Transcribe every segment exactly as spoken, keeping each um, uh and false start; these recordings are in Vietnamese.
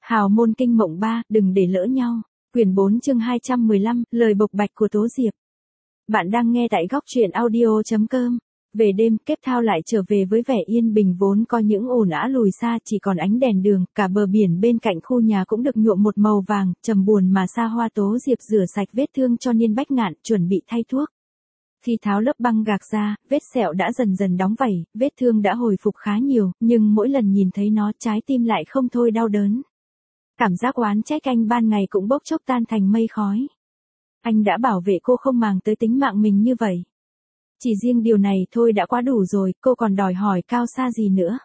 Hào môn kinh mộng ba, đừng để lỡ nhau. Quyển bốn chương hai trăm mười lăm, lời bộc bạch của Tố Diệp. Bạn đang nghe tại góc truyện audio chấm com. Về đêm, Cape Town lại trở về với vẻ yên bình vốn có những ồn ào lùi xa, chỉ còn ánh đèn đường, cả bờ biển bên cạnh khu nhà cũng được nhuộm một màu vàng, trầm buồn mà xa hoa. Tố Diệp rửa sạch vết thương cho Niên Bách Ngạn, chuẩn bị thay thuốc. Khi tháo lớp băng gạc ra, vết sẹo đã dần dần đóng vảy, vết thương đã hồi phục khá nhiều, nhưng mỗi lần nhìn thấy nó, trái tim lại không thôi đau đớn. Cảm giác oán trách anh ban ngày cũng bốc chốc tan thành mây khói. Anh đã bảo vệ cô không màng tới tính mạng mình như vậy. Chỉ riêng điều này thôi đã quá đủ rồi, cô còn đòi hỏi cao xa gì nữa.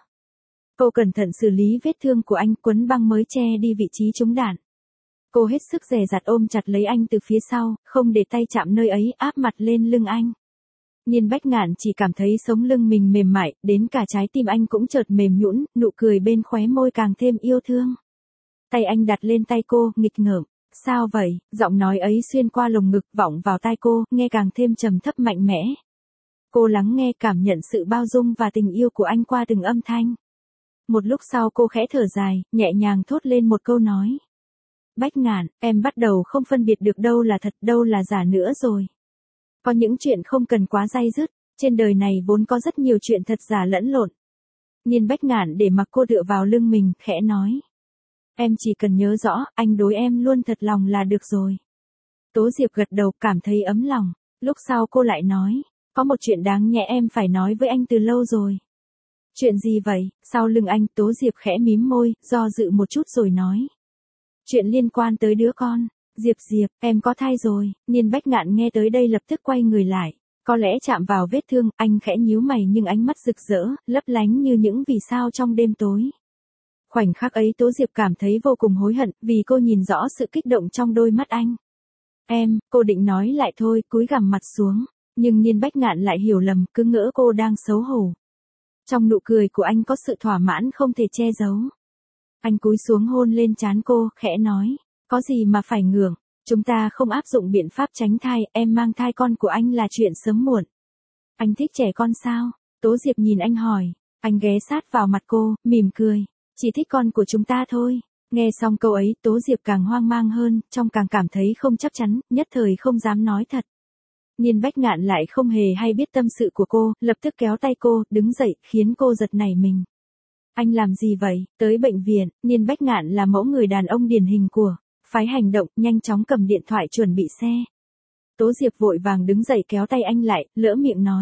Cô cẩn thận xử lý vết thương của anh, quấn băng mới che đi vị trí trúng đạn. Cô hết sức dè dặt ôm chặt lấy anh từ phía sau, không để tay chạm nơi ấy, áp mặt lên lưng anh. Niên Bách Ngạn chỉ cảm thấy sống lưng mình mềm mại, đến cả trái tim anh cũng chợt mềm nhũn, nụ cười bên khóe môi càng thêm yêu thương. Tay anh đặt lên tay cô, nghịch ngợm. Sao vậy? Giọng nói ấy xuyên qua lồng ngực vọng vào tai cô, nghe càng thêm trầm thấp mạnh mẽ. Cô lắng nghe, cảm nhận sự bao dung và tình yêu của anh qua từng âm thanh. Một lúc sau cô khẽ thở dài, nhẹ nhàng thốt lên một câu nói. Bách Ngạn, em bắt đầu không phân biệt được đâu là thật, đâu là giả nữa rồi. Có những chuyện không cần quá day dứt, trên đời này vốn có rất nhiều chuyện thật giả lẫn lộn. Niên Bách Ngạn để mặc cô tựa vào lưng mình, khẽ nói. Em chỉ cần nhớ rõ, anh đối em luôn thật lòng là được rồi. Tố Diệp gật đầu, cảm thấy ấm lòng. Lúc sau cô lại nói, có một chuyện đáng nhẽ em phải nói với anh từ lâu rồi. Chuyện gì vậy? Sau lưng anh, Tố Diệp khẽ mím môi, do dự một chút rồi nói. Chuyện liên quan tới đứa con. Diệp Diệp, em có thai rồi. Niên Bách Ngạn nghe tới đây lập tức quay người lại. Có lẽ chạm vào vết thương, anh khẽ nhíu mày nhưng ánh mắt rực rỡ, lấp lánh như những vì sao trong đêm tối. Khoảnh khắc ấy Tố Diệp cảm thấy vô cùng hối hận, vì cô nhìn rõ sự kích động trong đôi mắt anh. Em, cô định nói lại thôi, cúi gằm mặt xuống. Nhưng Niên Bách Ngạn lại hiểu lầm, cứ ngỡ cô đang xấu hổ. Trong nụ cười của anh có sự thỏa mãn không thể che giấu. Anh cúi xuống hôn lên trán cô, khẽ nói. Có gì mà phải ngượng, chúng ta không áp dụng biện pháp tránh thai, em mang thai con của anh là chuyện sớm muộn. Anh thích trẻ con sao? Tố Diệp nhìn anh hỏi. Anh ghé sát vào mặt cô, mỉm cười. Chỉ thích con của chúng ta thôi. Nghe xong câu ấy, Tố Diệp càng hoang mang hơn, trong càng cảm thấy không chắc chắn, nhất thời không dám nói thật. Niên Bách Ngạn lại không hề hay biết tâm sự của cô, lập tức kéo tay cô, đứng dậy, khiến cô giật nảy mình. Anh làm gì vậy? Tới bệnh viện, Niên Bách Ngạn là mẫu người đàn ông điển hình của phái hành động, nhanh chóng cầm điện thoại chuẩn bị xe. Tố Diệp vội vàng đứng dậy kéo tay anh lại, lỡ miệng nói.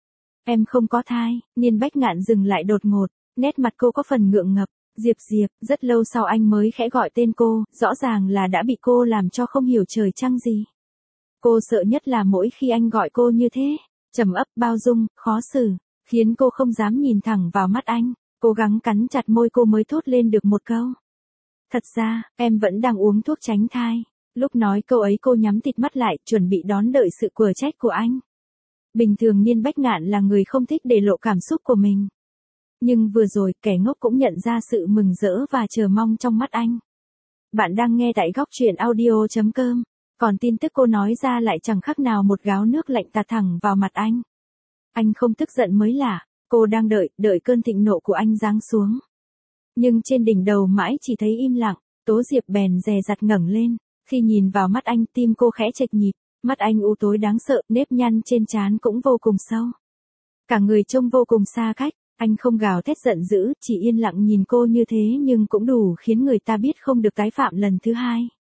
Em không có thai. Niên Bách Ngạn dừng lại đột ngột, nét mặt cô có phần ngượng ngập. Diệp Diệp, rất lâu sau anh mới khẽ gọi tên cô, rõ ràng là đã bị cô làm cho không hiểu trời trăng gì. Cô sợ nhất là mỗi khi anh gọi cô như thế, trầm ấp, bao dung, khó xử, khiến cô không dám nhìn thẳng vào mắt anh, cố gắng cắn chặt môi cô mới thốt lên được một câu. Thật ra, em vẫn đang uống thuốc tránh thai. Lúc nói câu ấy cô nhắm tịt mắt lại, chuẩn bị đón đợi sự quở trách của anh. Bình thường Niên Bách Ngạn là người không thích để lộ cảm xúc của mình. Nhưng vừa rồi, kẻ ngốc cũng nhận ra sự mừng rỡ và chờ mong trong mắt anh. Bạn đang nghe tại góc truyện audio chấm com. Còn tin tức cô nói ra lại chẳng khác nào một gáo nước lạnh tạt thẳng vào mặt anh. Anh không tức giận mới lạ, cô đang đợi, đợi cơn thịnh nộ của anh giáng xuống. Nhưng trên đỉnh đầu mãi chỉ thấy im lặng, Tố Diệp bèn dè dặt ngẩng lên, khi nhìn vào mắt anh tim cô khẽ chệch nhịp, mắt anh u tối đáng sợ, nếp nhăn trên trán cũng vô cùng sâu. Cả người trông vô cùng xa cách, anh không gào thét giận dữ, chỉ yên lặng nhìn cô như thế nhưng cũng đủ khiến người ta biết không được tái phạm lần thứ hai.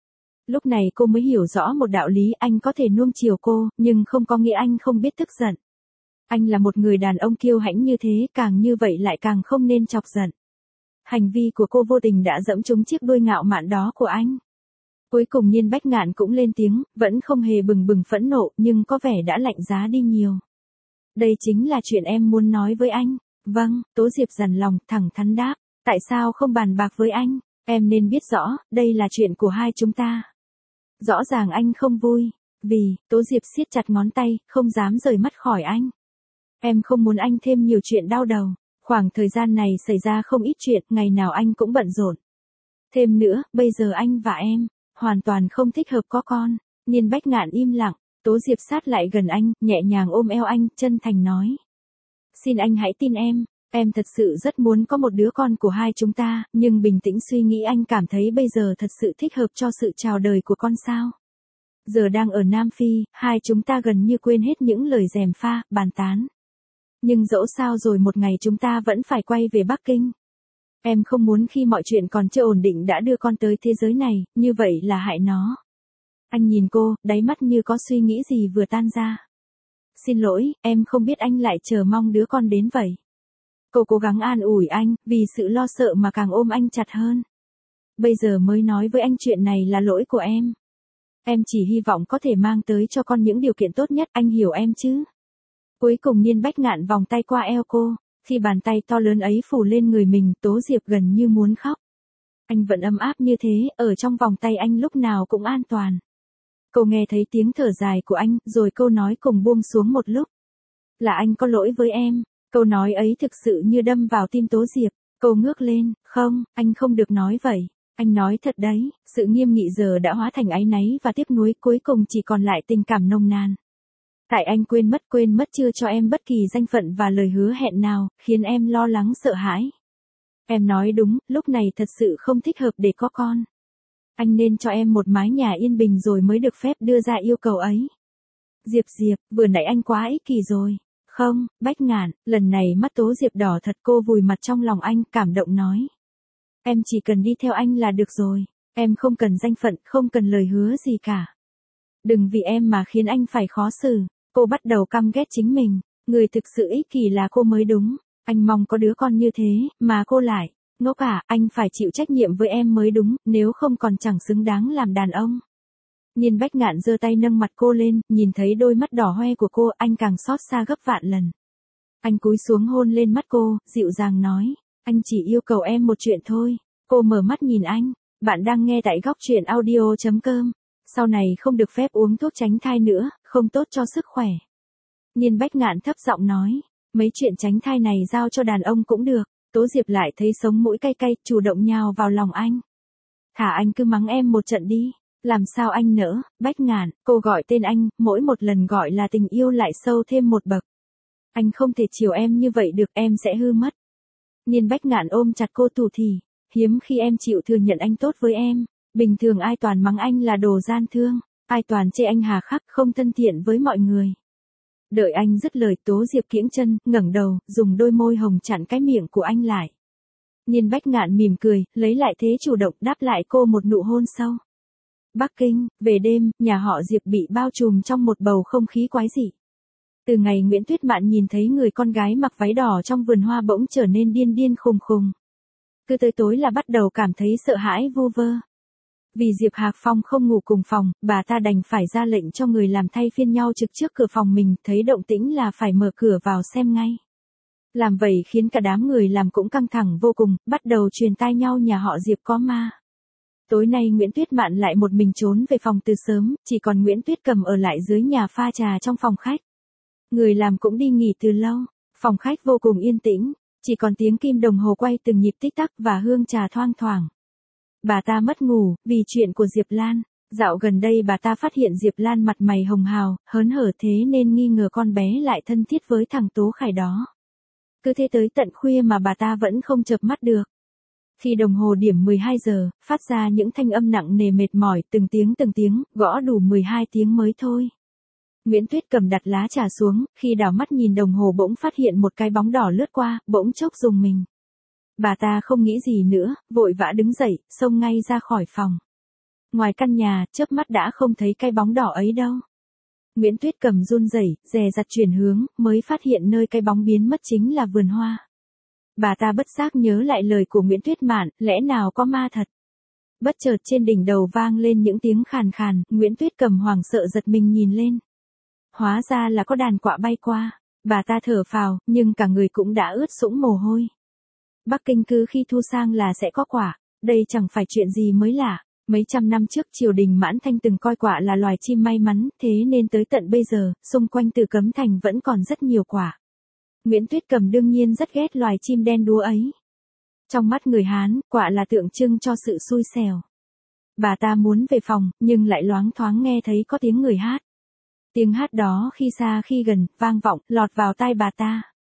Lúc này cô mới hiểu rõ một đạo lý, anh có thể nuông chiều cô, nhưng không có nghĩa anh không biết tức giận. Anh là một người đàn ông kiêu hãnh như thế, càng như vậy lại càng không nên chọc giận. Hành vi của cô vô tình đã dẫm trúng chiếc đuôi ngạo mạn đó của anh. Cuối cùng Niên Bách Ngạn cũng lên tiếng, vẫn không hề bừng bừng phẫn nộ, nhưng có vẻ đã lạnh giá đi nhiều. Đây chính là chuyện em muốn nói với anh. Vâng, Tố Diệp dằn lòng, thẳng thắn đáp. Tại sao không bàn bạc với anh? Em nên biết rõ, đây là chuyện của hai chúng ta. Rõ ràng anh không vui. Vì, Tố Diệp siết chặt ngón tay, không dám rời mắt khỏi anh. Em không muốn anh thêm nhiều chuyện đau đầu. Khoảng thời gian này xảy ra không ít chuyện, ngày nào anh cũng bận rộn. Thêm nữa, bây giờ anh và em, hoàn toàn không thích hợp có con. Niên Bách Ngạn im lặng, Tố Diệp sát lại gần anh, nhẹ nhàng ôm eo anh, chân thành nói. Xin anh hãy tin em, Em thật sự rất muốn có một đứa con của hai chúng ta, nhưng bình tĩnh suy nghĩ anh cảm thấy bây giờ thật sự thích hợp cho sự chào đời của con sao. Giờ đang ở Nam Phi, hai chúng ta gần như quên hết những lời gièm pha, bàn tán. Nhưng dẫu sao rồi một ngày chúng ta vẫn phải quay về Bắc Kinh. Em không muốn khi mọi chuyện còn chưa ổn định đã đưa con tới thế giới này, như vậy là hại nó. Anh nhìn cô, đáy mắt như có suy nghĩ gì vừa tan ra. Xin lỗi, em không biết anh lại chờ mong đứa con đến vậy. Cô cố gắng an ủi anh, vì sự lo sợ mà càng ôm anh chặt hơn. Bây giờ mới nói với anh chuyện này là lỗi của em. Em chỉ hy vọng có thể mang tới cho con những điều kiện tốt nhất, anh hiểu em chứ. Cuối cùng Niên Bách Ngạn vòng tay qua eo cô, khi bàn tay to lớn ấy phủ lên người mình, Tố Diệp gần như muốn khóc. Anh vẫn ấm áp như thế, ở trong vòng tay anh lúc nào cũng an toàn. Cô nghe thấy tiếng thở dài của anh, rồi câu nói cùng buông xuống một lúc. Là anh có lỗi với em. Câu nói ấy thực sự như đâm vào tim Tố Diệp. Cô ngước lên, không, anh không được nói vậy. Anh nói thật đấy, sự nghiêm nghị giờ đã hóa thành áy náy và tiếc nuối, cuối cùng chỉ còn lại tình cảm nồng nàn. Tại anh quên mất quên mất chưa cho em bất kỳ danh phận và lời hứa hẹn nào, khiến em lo lắng sợ hãi. Em nói đúng, lúc này thật sự không thích hợp để có con. Anh nên cho em một mái nhà yên bình rồi mới được phép đưa ra yêu cầu ấy. Diệp Diệp, vừa nãy anh quá ích kỷ rồi. Không, Bách Ngạn, lần này mắt Tố Diệp đỏ thật, cô vùi mặt trong lòng anh, cảm động nói. Em chỉ cần đi theo anh là được rồi. Em không cần danh phận, không cần lời hứa gì cả. Đừng vì em mà khiến anh phải khó xử. Cô bắt đầu căm ghét chính mình. Người thực sự ích kỷ là cô mới đúng. Anh mong có đứa con như thế, mà cô lại. Ngốc à, anh phải chịu trách nhiệm với em mới đúng, nếu không còn chẳng xứng đáng làm đàn ông. Niên Bách Ngạn giơ tay nâng mặt cô lên, nhìn thấy đôi mắt đỏ hoe của cô, anh càng xót xa gấp vạn lần. Anh cúi xuống hôn lên mắt cô, dịu dàng nói, anh chỉ yêu cầu em một chuyện thôi. Cô mở mắt nhìn anh, bạn đang nghe tại góc truyện audio chấm com. Sau này không được phép uống thuốc tránh thai nữa, không tốt cho sức khỏe. Niên Bách Ngạn thấp giọng nói, mấy chuyện tránh thai này giao cho đàn ông cũng được. Tố Diệp lại thấy sống mũi cay cay, chủ động nhào vào lòng anh. Thả anh cứ mắng em một trận đi. Làm sao anh nỡ, Bách Ngạn, cô gọi tên anh, mỗi một lần gọi là tình yêu lại sâu thêm một bậc. Anh không thể chiều em như vậy được, em sẽ hư mất. Niên Bách Ngạn ôm chặt cô tủ thì, hiếm khi em chịu thừa nhận anh tốt với em. Bình thường ai toàn mắng anh là đồ gian thương, ai toàn chê anh hà khắc, không thân thiện với mọi người. Đợi anh dứt lời, Tố Diệp kiễng chân, ngẩng đầu, dùng đôi môi hồng chặn cái miệng của anh lại. Niên Bách Ngạn mỉm cười, lấy lại thế chủ động đáp lại cô một nụ hôn sâu. Bắc Kinh, về đêm, nhà họ Diệp bị bao trùm trong một bầu không khí quái dị. Từ ngày Nguyễn Tuyết Mạn nhìn thấy người con gái mặc váy đỏ trong vườn hoa bỗng trở nên điên điên khùng khùng. Cứ tới tối là bắt đầu cảm thấy sợ hãi vu vơ. Vì Diệp Hạc Phong không ngủ cùng phòng, bà ta đành phải ra lệnh cho người làm thay phiên nhau trực trước cửa phòng mình, thấy động tĩnh là phải mở cửa vào xem ngay. Làm vậy khiến cả đám người làm cũng căng thẳng vô cùng, bắt đầu truyền tai nhau nhà họ Diệp có ma. Tối nay Nguyễn Tuyết Mạn lại một mình trốn về phòng từ sớm, chỉ còn Nguyễn Tuyết Cầm ở lại dưới nhà pha trà trong phòng khách. Người làm cũng đi nghỉ từ lâu, phòng khách vô cùng yên tĩnh, chỉ còn tiếng kim đồng hồ quay từng nhịp tích tắc và hương trà thoang thoảng. Bà ta mất ngủ, vì chuyện của Diệp Lan. Dạo gần đây bà ta phát hiện Diệp Lan mặt mày hồng hào, hớn hở thế nên nghi ngờ con bé lại thân thiết với thằng Tố Khải đó. Cứ thế tới tận khuya mà bà ta vẫn không chợp mắt được. Khi đồng hồ điểm mười hai giờ, phát ra những thanh âm nặng nề mệt mỏi, từng tiếng từng tiếng, gõ đủ mười hai tiếng mới thôi. Nguyễn Tuyết Cầm đặt lá trà xuống, khi đảo mắt nhìn đồng hồ bỗng phát hiện một cái bóng đỏ lướt qua, bỗng chốc rùng mình. Bà ta không nghĩ gì nữa, vội vã đứng dậy, xông ngay ra khỏi phòng. Ngoài căn nhà, chớp mắt đã không thấy cái bóng đỏ ấy đâu. Nguyễn Tuyết Cầm run rẩy, dè dặt chuyển hướng, mới phát hiện nơi cái bóng biến mất chính là vườn hoa. Bà ta bất giác nhớ lại lời của Nguyễn Tuyết Mạn, lẽ nào có ma thật. Bất chợt trên đỉnh đầu vang lên những tiếng khàn khàn, Nguyễn Tuyết Cầm hoảng sợ giật mình nhìn lên. Hóa ra là có đàn quạ bay qua, bà ta thở phào, nhưng cả người cũng đã ướt sũng mồ hôi. Bắc Kinh cứ khi thu sang là sẽ có quạ, đây chẳng phải chuyện gì mới lạ. Mấy trăm năm trước triều đình Mãn Thanh từng coi quạ là loài chim may mắn, thế nên tới tận bây giờ, xung quanh Từ Cấm Thành vẫn còn rất nhiều quạ. Nguyễn Tuyết Cầm đương nhiên rất ghét loài chim đen đúa ấy. Trong mắt người Hán, quạ là tượng trưng cho sự xui xẻo. Bà ta muốn về phòng, nhưng lại loáng thoáng nghe thấy có tiếng người hát. Tiếng hát đó khi xa khi gần, vang vọng, lọt vào tai bà ta.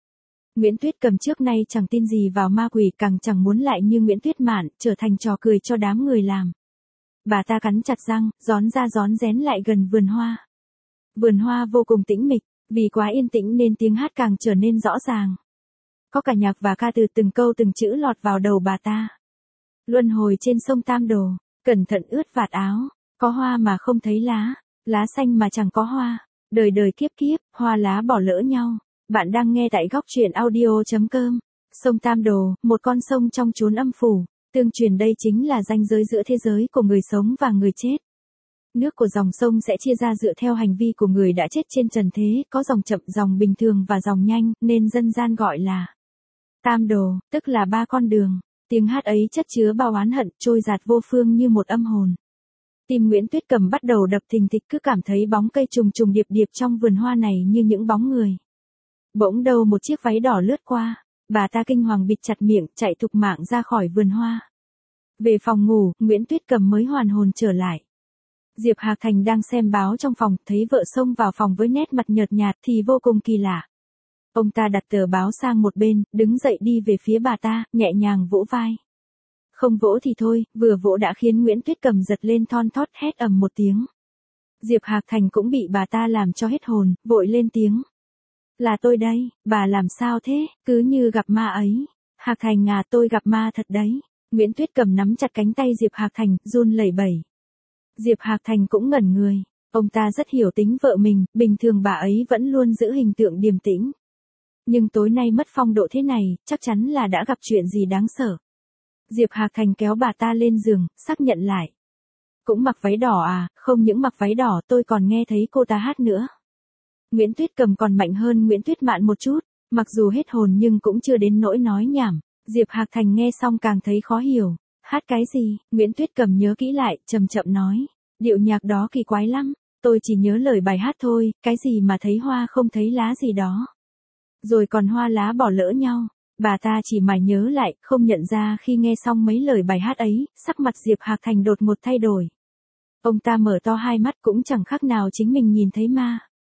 Nguyễn Tuyết Cầm trước nay chẳng tin gì vào ma quỷ, càng chẳng muốn lại như Nguyễn Tuyết Mạn, trở thành trò cười cho đám người làm. Bà ta cắn chặt răng, rón ra rón rén lại gần vườn hoa. Vườn hoa vô cùng tĩnh mịch, vì quá yên tĩnh nên tiếng hát càng trở nên rõ ràng. Có cả nhạc và ca từ, từng câu từng chữ lọt vào đầu bà ta. Luân hồi trên sông Tam Đồ, cẩn thận ướt vạt áo, có hoa mà không thấy lá, lá xanh mà chẳng có hoa, đời đời kiếp kiếp, hoa lá bỏ lỡ nhau. Bạn đang nghe tại góc truyện audio chấm com. Sông Tam Đồ, một con sông trong chốn âm phủ, tương truyền đây chính là ranh giới giữa thế giới của người sống và người chết. Nước của dòng sông sẽ chia ra dựa theo hành vi của người đã chết trên trần thế, có dòng chậm, dòng bình thường và dòng nhanh, nên dân gian gọi là Tam Đồ, tức là ba con đường. Tiếng hát ấy chất chứa bao oán hận, trôi dạt vô phương như một âm hồn. Tim Nguyễn Tuyết Cầm bắt đầu đập thình thịch, cứ cảm thấy bóng cây trùng trùng điệp điệp trong vườn hoa này như những bóng người. Bỗng đâu một chiếc váy đỏ lướt qua, bà ta kinh hoàng bịt chặt miệng, chạy thục mạng ra khỏi vườn hoa. Về phòng ngủ, Nguyễn Tuyết Cầm mới hoàn hồn trở lại. Diệp Hạc Thành đang xem báo trong phòng, thấy vợ xông vào phòng với nét mặt nhợt nhạt thì vô cùng kỳ lạ. Ông ta đặt tờ báo sang một bên, đứng dậy đi về phía bà ta, nhẹ nhàng vỗ vai. Không vỗ thì thôi, vừa vỗ đã khiến Nguyễn Tuyết Cầm giật lên thon thót, hét ầm một tiếng. Diệp Hạc Thành cũng bị bà ta làm cho hết hồn, vội lên tiếng. Là tôi đây, bà làm sao thế, cứ như gặp ma ấy. Hạc Thành à, tôi gặp ma thật đấy. Nguyễn Tuyết Cầm nắm chặt cánh tay Diệp Hạc Thành, run lẩy bẩy. Diệp Hạc Thành cũng ngẩn người, ông ta rất hiểu tính vợ mình, bình thường bà ấy vẫn luôn giữ hình tượng điềm tĩnh. Nhưng tối nay mất phong độ thế này, chắc chắn là đã gặp chuyện gì đáng sợ. Diệp Hạc Thành kéo bà ta lên giường, xác nhận lại. Cũng mặc váy đỏ à, không những mặc váy đỏ tôi còn nghe thấy cô ta hát nữa. Nguyễn Tuyết Cầm còn mạnh hơn Nguyễn Tuyết Mạn một chút, mặc dù hết hồn nhưng cũng chưa đến nỗi nói nhảm. Diệp Hạc Thành nghe xong càng thấy khó hiểu. Hát cái gì? Nguyễn Tuyết Cầm nhớ kỹ lại, chậm chậm nói. Điệu nhạc đó kỳ quái lắm, tôi chỉ nhớ lời bài hát thôi, cái gì mà thấy hoa không thấy lá gì đó. Rồi còn hoa lá bỏ lỡ nhau. Bà ta chỉ mải nhớ lại, không nhận ra khi nghe xong mấy lời bài hát ấy, sắc mặt Diệp Hạc Thành đột ngột thay đổi. Ông ta mở to hai mắt, cũng chẳng khác nào chính mình nhìn thấy ma.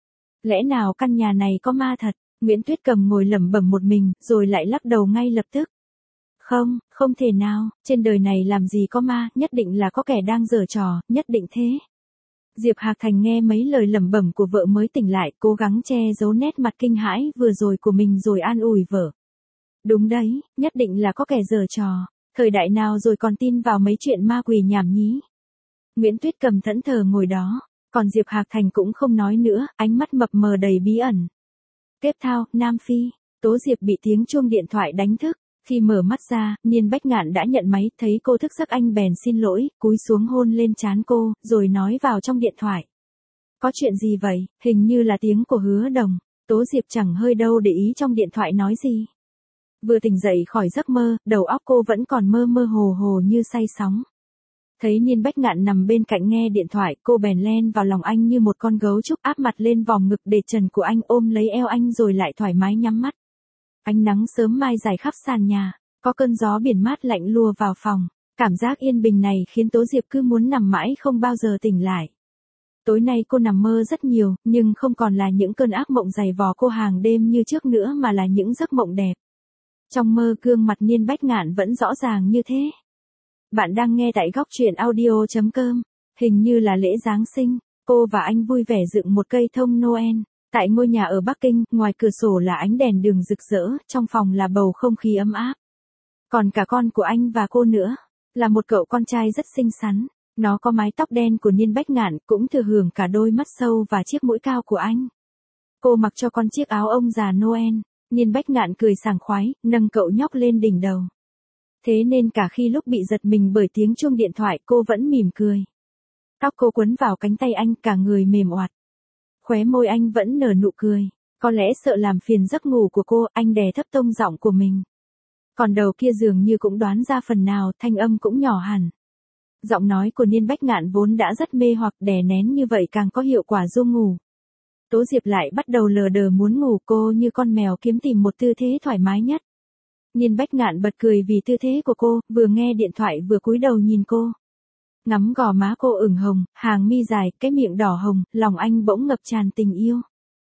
Lẽ nào căn nhà này có ma thật? Nguyễn Tuyết Cầm ngồi lẩm bẩm một mình, rồi lại lắc đầu ngay lập tức. Không, không thể nào, trên đời này làm gì có ma, nhất định là có kẻ đang giở trò, nhất định thế. Diệp Hạc Thành nghe mấy lời lẩm bẩm của vợ mới tỉnh lại, cố gắng che giấu nét mặt kinh hãi vừa rồi của mình rồi an ủi vợ. Đúng đấy, nhất định là có kẻ giở trò, thời đại nào rồi còn tin vào mấy chuyện ma quỷ nhảm nhí. Nguyễn Tuyết Cầm thẫn thờ ngồi đó, còn Diệp Hạc Thành cũng không nói nữa, ánh mắt mập mờ đầy bí ẩn. Cape Town, Nam Phi, Tố Diệp bị tiếng chuông điện thoại đánh thức. Khi mở mắt ra, Niên Bách Ngạn đã nhận máy, thấy cô thức giấc anh bèn xin lỗi, cúi xuống hôn lên trán cô, rồi nói vào trong điện thoại. Có chuyện gì vậy? Hình như là tiếng của Hứa Đồng. Tố Diệp chẳng hơi đâu để ý trong điện thoại nói gì. Vừa tỉnh dậy khỏi giấc mơ, đầu óc cô vẫn còn mơ mơ hồ hồ như say sóng. Thấy Niên Bách Ngạn nằm bên cạnh nghe điện thoại, cô bèn len vào lòng anh như một con gấu trúc, áp mặt lên vòng ngực để trần của anh, ôm lấy eo anh rồi lại thoải mái nhắm mắt. Ánh nắng sớm mai dài khắp sàn nhà, có cơn gió biển mát lạnh lùa vào phòng. Cảm giác yên bình này khiến Tố Diệp cứ muốn nằm mãi không bao giờ tỉnh lại. Tối nay cô nằm mơ rất nhiều, nhưng không còn là những cơn ác mộng dày vò cô hàng đêm như trước nữa mà là những giấc mộng đẹp. Trong mơ gương mặt Niên Bách Ngạn vẫn rõ ràng như thế. Bạn đang nghe tại góc truyện audio chấm com. Hình như là lễ Giáng sinh, cô và anh vui vẻ dựng một cây thông Noel. Tại ngôi nhà ở Bắc Kinh, ngoài cửa sổ là ánh đèn đường rực rỡ, trong phòng là bầu không khí ấm áp. Còn cả con của anh và cô nữa, là một cậu con trai rất xinh xắn. Nó có mái tóc đen của Niên Bách Ngạn, cũng thừa hưởng cả đôi mắt sâu và chiếc mũi cao của anh. Cô mặc cho con chiếc áo ông già Noel, Niên Bách Ngạn cười sảng khoái, nâng cậu nhóc lên đỉnh đầu. Thế nên cả khi lúc bị giật mình bởi tiếng chuông điện thoại cô vẫn mỉm cười. Tóc cô quấn vào cánh tay anh, cả người mềm oặt. Khóe môi anh vẫn nở nụ cười. Có lẽ sợ làm phiền giấc ngủ của cô, anh đè thấp tông giọng của mình. Còn đầu kia dường như cũng đoán ra phần nào, thanh âm cũng nhỏ hẳn. Giọng nói của Niên Bách Ngạn vốn đã rất mê hoặc, đè nén như vậy càng có hiệu quả du ngủ. Tố Diệp lại bắt đầu lờ đờ muốn ngủ, cô như con mèo kiếm tìm một tư thế thoải mái nhất. Niên Bách Ngạn bật cười vì tư thế của cô, vừa nghe điện thoại vừa cúi đầu nhìn cô. Ngắm gò má cô ửng hồng, hàng mi dài, cái miệng đỏ hồng, lòng anh bỗng ngập tràn tình yêu.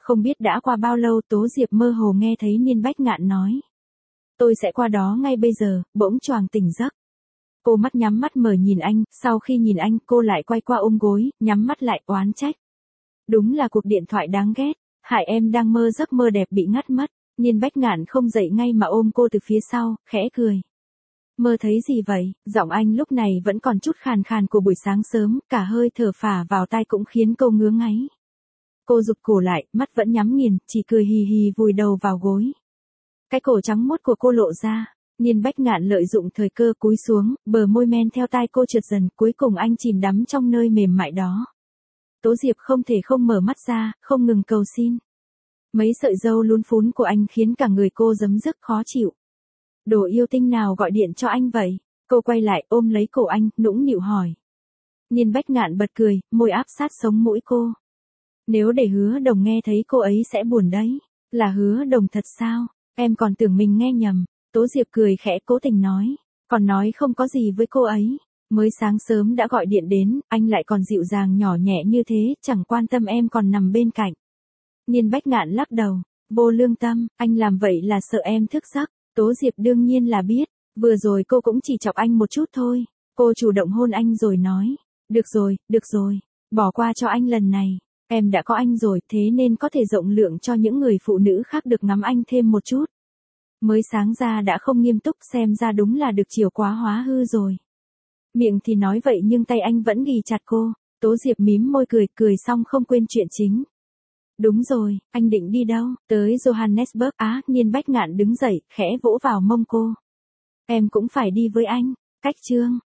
Không biết đã qua bao lâu Tố Diệp mơ hồ nghe thấy Niên Bách Ngạn nói. Tôi sẽ qua đó ngay bây giờ, bỗng choàng tỉnh giấc. Cô mắt nhắm mắt mở nhìn anh, sau khi nhìn anh cô lại quay qua ôm gối, nhắm mắt lại oán trách. Đúng là cuộc điện thoại đáng ghét, hại em đang mơ giấc mơ đẹp bị ngắt mất. Niên Bách Ngạn không dậy ngay mà ôm cô từ phía sau, khẽ cười. Mơ thấy gì vậy? Giọng anh lúc này vẫn còn chút khàn khàn của buổi sáng sớm, cả hơi thở phả vào tai cũng khiến cô ngứa ngáy. Cô rụt cổ lại, mắt vẫn nhắm nghiền, chỉ cười hì hì vùi đầu vào gối. Cái cổ trắng muốt của cô lộ ra, Niên Bách Ngạn lợi dụng thời cơ cúi xuống, bờ môi men theo tai cô trượt dần, cuối cùng anh chìm đắm trong nơi mềm mại đó. Tố Diệp không thể không mở mắt ra, không ngừng cầu xin. Mấy sợi râu lún phún của anh khiến cả người cô giấm dứt khó chịu. Đồ yêu tinh nào gọi điện cho anh vậy? Cô quay lại ôm lấy cổ anh, nũng nịu hỏi. Niên Bách Ngạn bật cười, môi áp sát sống mũi cô. Nếu để Hứa Đồng nghe thấy cô ấy sẽ buồn đấy. Là Hứa Đồng thật sao? Em còn tưởng mình nghe nhầm. Tố Diệp cười khẽ cố tình nói. Còn nói không có gì với cô ấy. Mới sáng sớm đã gọi điện đến, anh lại còn dịu dàng nhỏ nhẹ như thế, chẳng quan tâm em còn nằm bên cạnh. Niên Bách Ngạn lắc đầu. Vô lương tâm, anh làm vậy là sợ em thức giấc. Tố Diệp đương nhiên là biết. Vừa rồi cô cũng chỉ chọc anh một chút thôi. Cô chủ động hôn anh rồi nói. Được rồi, được rồi. Bỏ qua cho anh lần này. Em đã có anh rồi, thế nên có thể rộng lượng cho những người phụ nữ khác được ngắm anh thêm một chút. Mới sáng ra đã không nghiêm túc, xem ra đúng là được chiều quá hóa hư rồi. Miệng thì nói vậy nhưng tay anh vẫn ghì chặt cô. Tố Diệp mím môi cười, cười xong không quên chuyện chính. Đúng rồi, anh định đi đâu? Tới Johannesburg. Á, Niên Bách Ngạn đứng dậy, khẽ vỗ vào mông cô. Em cũng phải đi với anh. Cách chương.